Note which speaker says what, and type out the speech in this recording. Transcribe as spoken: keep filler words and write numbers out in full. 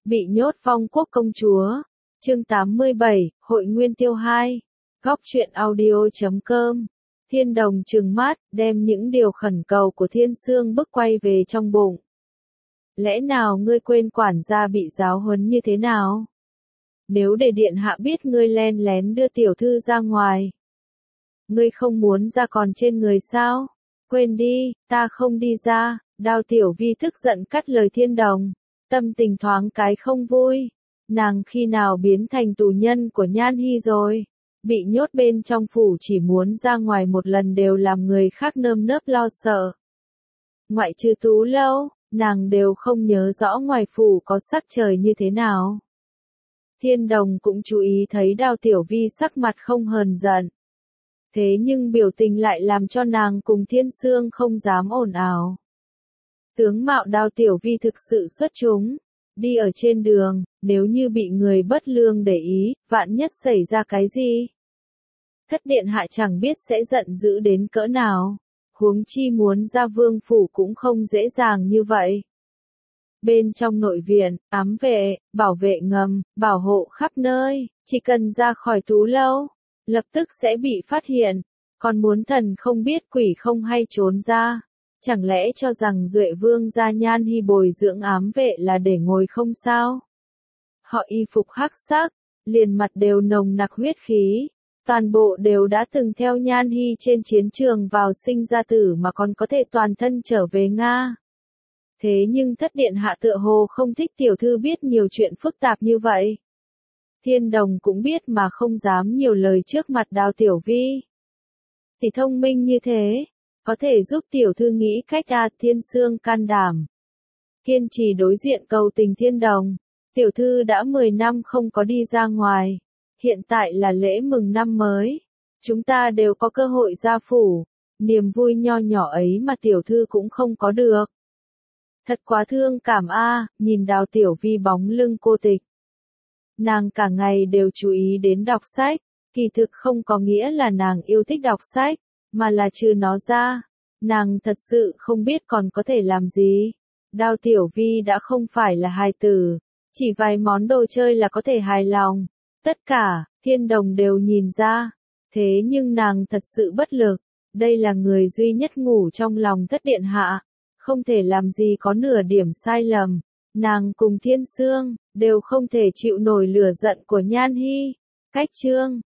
Speaker 1: Bị nhốt Phong Quốc công chúa. Chương tám mươi bảy, Hội Nguyên Tiêu hai. Góc truyện audio chấm com. Thiên Đồng trừng mắt, đem những điều khẩn cầu của Thiên Sương bức quay về trong bụng. Lẽ nào ngươi quên quản gia bị giáo huấn như thế nào? Nếu để điện hạ biết ngươi len lén đưa tiểu thư ra ngoài, ngươi không muốn ra còn trên người sao? Quên đi, ta không đi ra. Đao Tiểu Vi tức giận cắt lời Thiên Đồng, tâm tình thoáng cái không vui. Nàng khi nào biến thành tù nhân của Nhan Hi rồi? Bị nhốt bên trong phủ chỉ muốn ra ngoài một lần đều làm người khác nơm nớp lo sợ. Ngoại trừ Tú Lâu, nàng đều không nhớ rõ ngoài phủ có sắc trời như thế nào. Thiên Đồng cũng chú ý thấy Đao Tiểu Vi sắc mặt không hờn giận. Thế nhưng biểu tình lại làm cho nàng cùng Thiên Sương không dám ồn ào. Tướng mạo Đao Tiểu Vi thực sự xuất chúng. Đi ở trên đường, nếu như bị người bất lương để ý, vạn nhất xảy ra cái gì? Thất điện hạ chẳng biết sẽ giận dữ đến cỡ nào. Huống chi muốn ra vương phủ cũng không dễ dàng như vậy. Bên trong nội viện, ám vệ, bảo vệ ngầm, bảo hộ khắp nơi, chỉ cần ra khỏi Tú Lâu, lập tức sẽ bị phát hiện. Còn muốn thần không biết quỷ không hay trốn ra. Chẳng lẽ cho rằng Duệ Vương gia Nhan Hi bồi dưỡng ám vệ là để ngồi không sao? Họ y phục hắc sắc, liền mặt đều nồng nặc huyết khí, toàn bộ đều đã từng theo Nhan Hi trên chiến trường vào sinh ra tử mà còn có thể toàn thân trở về Nga. Thế nhưng thất điện hạ tựa hồ không thích tiểu thư biết nhiều chuyện phức tạp như vậy. Thiên Đồng cũng biết mà không dám nhiều lời trước mặt Đao Tiểu Vi. Thì thông minh như thế, có thể giúp tiểu thư nghĩ cách à? Thiên Sương can đảm, kiên trì đối diện cầu tình Thiên Đồng. Tiểu thư đã mười năm không có đi ra ngoài, hiện tại là lễ mừng năm mới, chúng ta đều có cơ hội ra phủ, niềm vui nho nhỏ ấy mà tiểu thư cũng không có được. Thật quá thương cảm a. À, nhìn Đao Tiểu Vi bóng lưng cô tịch. Nàng cả ngày đều chú ý đến đọc sách, kỳ thực không có nghĩa là nàng yêu thích đọc sách, mà là trừ nó ra, nàng thật sự không biết còn có thể làm gì. Đao Tiểu Vi đã không phải là hài tử, chỉ vài món đồ chơi là có thể hài lòng. Tất cả, Thiên Đồng đều nhìn ra, thế nhưng nàng thật sự bất lực. Đây là người duy nhất ngủ trong lòng thất điện hạ, không thể làm gì có nửa điểm sai lầm. Nàng cùng Thiên Sương đều không thể chịu nổi lửa giận của Nhan Hi. Cách chương